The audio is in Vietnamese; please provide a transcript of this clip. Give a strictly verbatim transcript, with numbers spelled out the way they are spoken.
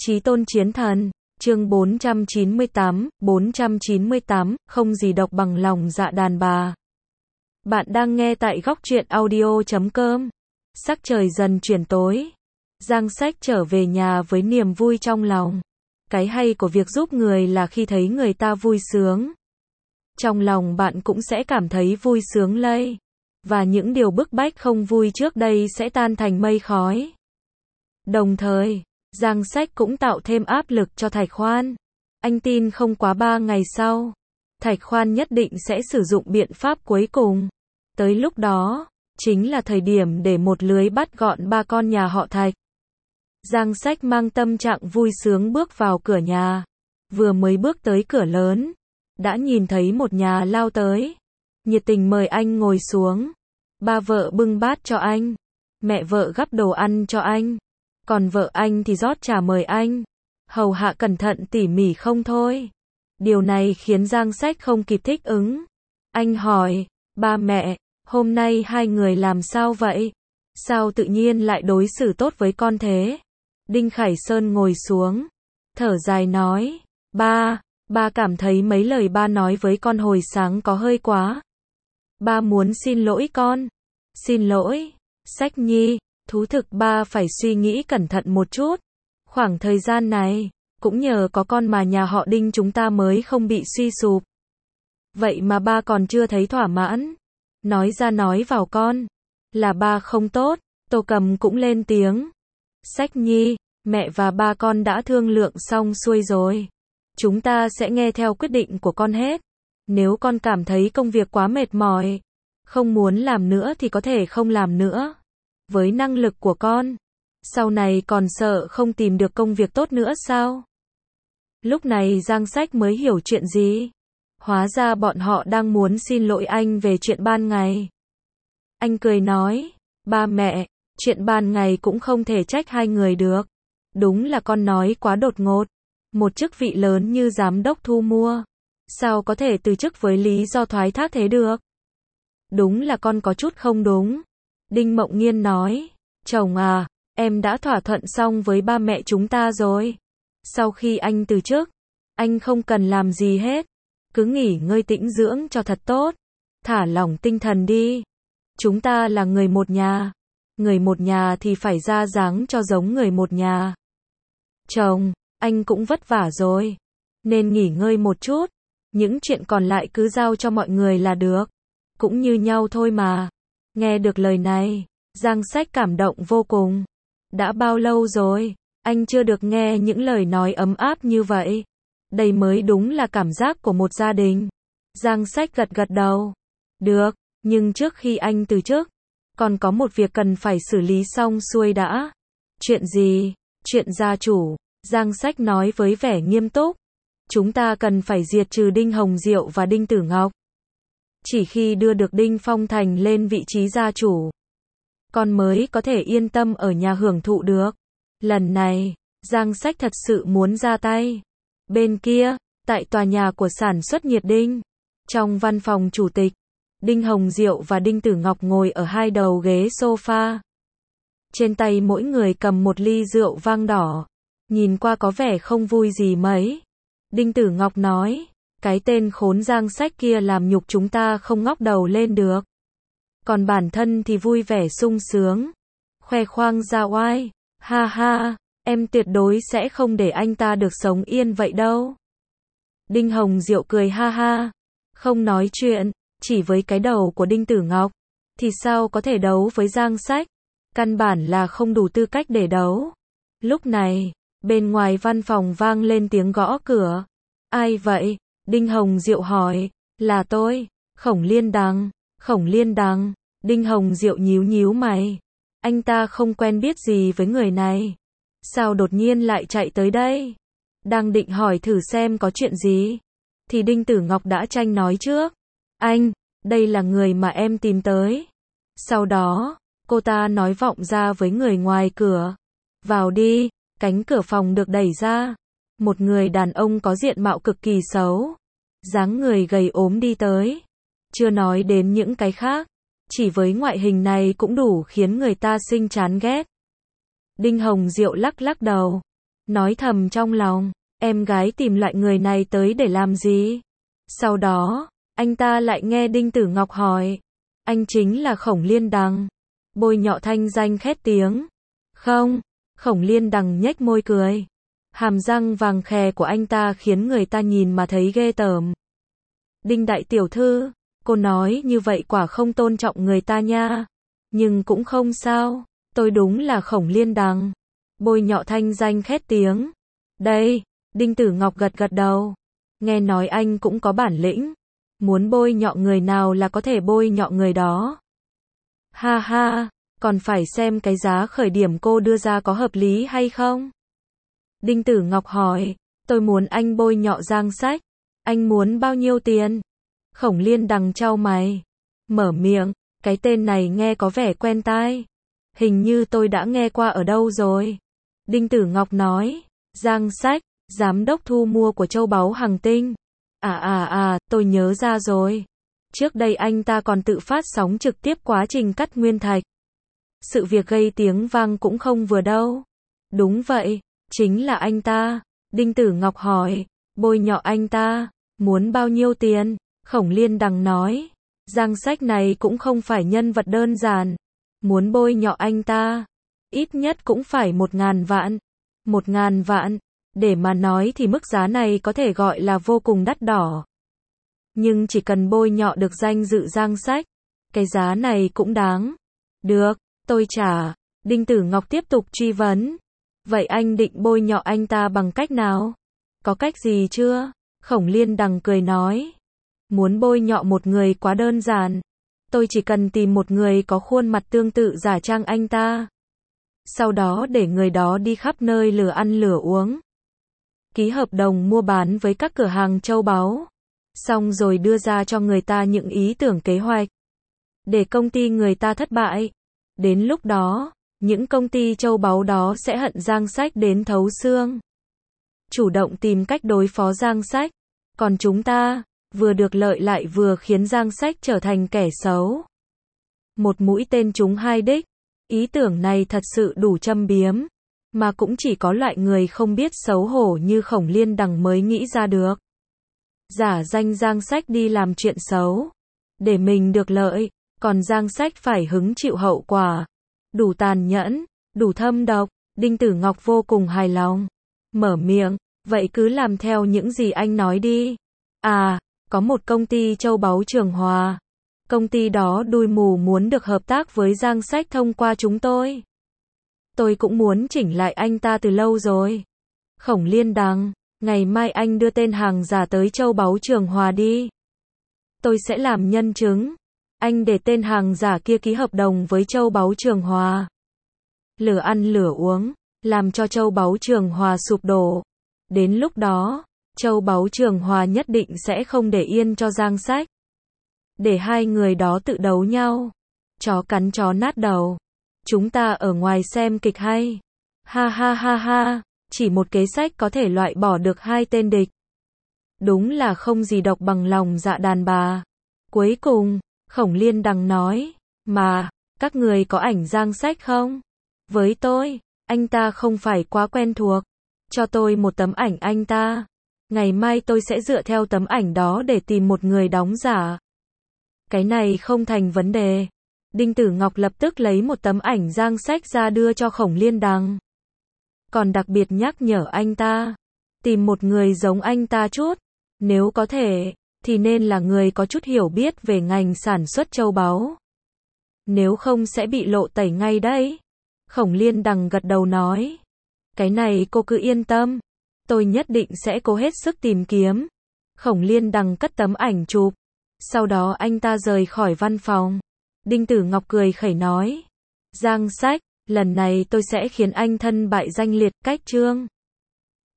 Chí tôn chiến thần, chương bốn trăm chín mươi tám, bốn trăm chín mươi tám, không gì độc bằng lòng dạ đàn bà. Bạn đang nghe tại góc truyện audio chấm com. Sắc trời dần chuyển tối. Giang Sách trở về nhà với niềm vui trong lòng. Cái hay của việc giúp người là khi thấy người ta vui sướng, trong lòng bạn cũng sẽ cảm thấy vui sướng lây. Và những điều bức bách không vui trước đây sẽ tan thành mây khói. Đồng thời, Giang Sách cũng tạo thêm áp lực cho Thạch Khoan. Anh tin không quá ba ngày sau, Thạch Khoan nhất định sẽ sử dụng biện pháp cuối cùng. Tới lúc đó, chính là thời điểm để một lưới bắt gọn ba con nhà họ Thạch. Giang Sách mang tâm trạng vui sướng bước vào cửa nhà. Vừa mới bước tới cửa lớn, đã nhìn thấy một nhà lao tới, nhiệt tình mời anh ngồi xuống. Ba vợ bưng bát cho anh, mẹ vợ gắp đồ ăn cho anh, còn vợ anh thì rót trà mời anh, hầu hạ cẩn thận tỉ mỉ không thôi. Điều này khiến Giang Sách không kịp thích ứng. Anh hỏi, ba mẹ, hôm nay hai người làm sao vậy? Sao tự nhiên lại đối xử tốt với con thế? Đinh Khải Sơn ngồi xuống, thở dài nói, ba, ba cảm thấy mấy lời ba nói với con hồi sáng có hơi quá. Ba muốn xin lỗi con. Xin lỗi, Sách Nhi, thú thực ba phải suy nghĩ cẩn thận một chút. Khoảng thời gian này, cũng nhờ có con mà nhà họ Đinh chúng ta mới không bị suy sụp. Vậy mà ba còn chưa thấy thỏa mãn. Nói ra nói vào con, là ba không tốt. Tô Cầm cũng lên tiếng. Sách Nhi, mẹ và ba con đã thương lượng xong xuôi rồi. Chúng ta sẽ nghe theo quyết định của con hết. Nếu con cảm thấy công việc quá mệt mỏi, không muốn làm nữa thì có thể không làm nữa. Với năng lực của con, sau này còn sợ không tìm được công việc tốt nữa sao? Lúc này Giang Sách mới hiểu chuyện gì. Hóa ra bọn họ đang muốn xin lỗi anh về chuyện ban ngày. Anh cười nói, ba mẹ, chuyện ban ngày cũng không thể trách hai người được. Đúng là con nói quá đột ngột. Một chức vị lớn như giám đốc thu mua, sao có thể từ chức với lý do thoái thác thế được? Đúng là con có chút không đúng. Đinh Mộng Nghiên nói, chồng à, em đã thỏa thuận xong với ba mẹ chúng ta rồi. Sau khi anh từ chức, anh không cần làm gì hết. Cứ nghỉ ngơi tĩnh dưỡng cho thật tốt. Thả lỏng tinh thần đi. Chúng ta là người một nhà. Người một nhà thì phải ra dáng cho giống người một nhà. Chồng, anh cũng vất vả rồi, nên nghỉ ngơi một chút. Những chuyện còn lại cứ giao cho mọi người là được. Cũng như nhau thôi mà. Nghe được lời này, Giang Sách cảm động vô cùng. Đã bao lâu rồi, anh chưa được nghe những lời nói ấm áp như vậy. Đây mới đúng là cảm giác của một gia đình. Giang Sách gật gật đầu. Được, nhưng trước khi anh từ chức, còn có một việc cần phải xử lý xong xuôi đã. Chuyện gì? Chuyện gia chủ. Giang Sách nói với vẻ nghiêm túc. Chúng ta cần phải diệt trừ Đinh Hồng Diệu và Đinh Tử Ngọc. Chỉ khi đưa được Đinh Phong Thành lên vị trí gia chủ, con mới có thể yên tâm ở nhà hưởng thụ được. Lần này, Giang Sách thật sự muốn ra tay. Bên kia, tại tòa nhà của sản xuất nhiệt đinh, trong văn phòng chủ tịch, Đinh Hồng Diệu và Đinh Tử Ngọc ngồi ở hai đầu ghế sofa. Trên tay mỗi người cầm một ly rượu vang đỏ, nhìn qua có vẻ không vui gì mấy. Đinh Tử Ngọc nói, cái tên khốn Giang Sách kia làm nhục chúng ta không ngóc đầu lên được. Còn bản thân thì vui vẻ sung sướng, khoe khoang ra oai, ha ha, em tuyệt đối sẽ không để anh ta được sống yên vậy đâu. Đinh Hồng Diệu cười ha ha, không nói chuyện, chỉ với cái đầu của Đinh Tử Ngọc, thì sao có thể đấu với Giang Sách, căn bản là không đủ tư cách để đấu. Lúc này, bên ngoài văn phòng vang lên tiếng gõ cửa. Ai vậy? Đinh Hồng Diệu hỏi. Là tôi, Khổng Liên Đằng. Khổng Liên Đằng. Đinh Hồng Diệu nhíu nhíu mày. Anh ta không quen biết gì với người này. Sao đột nhiên lại chạy tới đây? Đang định hỏi thử xem có chuyện gì, thì Đinh Tử Ngọc đã tranh nói trước. Anh, đây là người mà em tìm tới. Sau đó, cô ta nói vọng ra với người ngoài cửa. Vào đi. Cánh cửa phòng được đẩy ra. Một người đàn ông có diện mạo cực kỳ xấu, dáng người gầy ốm đi tới. Chưa nói đến những cái khác, chỉ với ngoại hình này cũng đủ khiến người ta sinh chán ghét. Đinh Hồng Diệu lắc lắc đầu. nói thầm trong lòng, em gái tìm loại người này tới để làm gì? Sau đó, anh ta lại nghe Đinh Tử Ngọc hỏi, anh chính là Khổng Liên Đằng. Bôi nhọ thanh danh khét tiếng. Không, Khổng Liên Đằng nhếch môi cười. Hàm răng vàng khè của anh ta khiến người ta nhìn mà thấy ghê tởm. Đinh đại tiểu thư, cô nói như vậy quả không tôn trọng người ta nha. Nhưng cũng không sao, tôi đúng là Khổng Liên Đằng. Bôi nhọ thanh danh khét tiếng. Đây, Đinh Tử Ngọc gật gật đầu. Nghe nói anh cũng có bản lĩnh. Muốn bôi nhọ người nào là có thể bôi nhọ người đó. Ha ha, còn phải xem cái giá khởi điểm cô đưa ra có hợp lý hay không? Đinh Tử Ngọc hỏi, tôi muốn anh bôi nhọ Giang Sách. Anh muốn bao nhiêu tiền? Khổng Liên Đằng chau mày. Mở miệng, cái tên này nghe có vẻ quen tai. Hình như tôi đã nghe qua ở đâu rồi. Đinh Tử Ngọc nói, Giang Sách, giám đốc thu mua của châu báu Hằng Tinh. À à à, tôi nhớ ra rồi. Trước đây anh ta còn tự phát sóng trực tiếp quá trình cắt nguyên thạch. Sự việc gây tiếng vang cũng không vừa đâu. Đúng vậy, chính là anh ta. Đinh Tử Ngọc hỏi, bôi nhọ anh ta, muốn bao nhiêu tiền? Khổng Liên Đằng nói, Giang Sách này cũng không phải nhân vật đơn giản. Muốn bôi nhọ anh ta, ít nhất cũng phải một ngàn vạn. Một ngàn vạn, để mà nói thì mức giá này có thể gọi là vô cùng đắt đỏ. Nhưng chỉ cần bôi nhọ được danh dự Giang Sách, cái giá này cũng đáng. Được, tôi trả. Đinh Tử Ngọc tiếp tục truy vấn. Vậy anh định bôi nhọ anh ta bằng cách nào? Có cách gì chưa? Khổng Liên Đằng cười nói. Muốn bôi nhọ một người quá đơn giản. Tôi chỉ cần tìm một người có khuôn mặt tương tự giả trang anh ta. Sau đó để người đó đi khắp nơi lừa ăn lừa uống. Ký hợp đồng mua bán với các cửa hàng châu báu. Xong rồi đưa ra cho người ta những ý tưởng kế hoạch. Để công ty người ta thất bại. Đến lúc đó, những công ty châu báu đó sẽ hận Giang Sách đến thấu xương. Chủ động tìm cách đối phó Giang Sách. Còn chúng ta, vừa được lợi lại vừa khiến Giang Sách trở thành kẻ xấu. Một mũi tên trúng hai đích. Ý tưởng này thật sự đủ châm biếm. Mà cũng chỉ có loại người không biết xấu hổ như Khổng Liên Đằng mới nghĩ ra được. Giả danh Giang Sách đi làm chuyện xấu. Để mình được lợi, còn Giang Sách phải hứng chịu hậu quả. Đủ tàn nhẫn, đủ thâm độc. Đinh Tử Ngọc vô cùng hài lòng. Mở miệng, vậy cứ làm theo những gì anh nói đi. À, có một công ty châu báu Trường Hòa. Công ty đó đuôi mù muốn được hợp tác với Giang Sách thông qua chúng tôi. Tôi cũng muốn chỉnh lại anh ta từ lâu rồi. Khổng Liên Đằng, ngày mai anh đưa tên hàng giả tới châu báu Trường Hòa đi. Tôi sẽ làm nhân chứng. Anh để tên hàng giả kia ký hợp đồng với châu báu Trường Hòa. Lửa ăn lửa uống, làm cho châu báu Trường Hòa sụp đổ. Đến lúc đó, châu báu Trường Hòa nhất định sẽ không để yên cho Giang Sách. Để hai người đó tự đấu nhau. Chó cắn chó nát đầu. Chúng ta ở ngoài xem kịch hay. Ha ha ha ha, chỉ một kế sách có thể loại bỏ được hai tên địch. Đúng là không gì độc bằng lòng dạ đàn bà. Cuối cùng, Khổng Liên Đằng nói, mà, các người có ảnh Giang Sách không? Với tôi, anh ta không phải quá quen thuộc. Cho tôi một tấm ảnh anh ta. Ngày mai tôi sẽ dựa theo tấm ảnh đó để tìm một người đóng giả. Cái này không thành vấn đề. Đinh Tử Ngọc lập tức lấy một tấm ảnh Giang Sách ra đưa cho Khổng Liên Đằng. Còn đặc biệt nhắc nhở anh ta, tìm một người giống anh ta chút. Nếu có thể, thì nên là người có chút hiểu biết về ngành sản xuất châu báu. Nếu không sẽ bị lộ tẩy ngay đấy. Khổng Liên Đằng gật đầu nói. Cái này cô cứ yên tâm. Tôi nhất định sẽ cố hết sức tìm kiếm. Khổng Liên Đằng cất tấm ảnh chụp. Sau đó anh ta rời khỏi văn phòng. Đinh Tử Ngọc cười khẩy nói. Giang Sách, lần này tôi sẽ khiến anh thân bại danh liệt cách chương.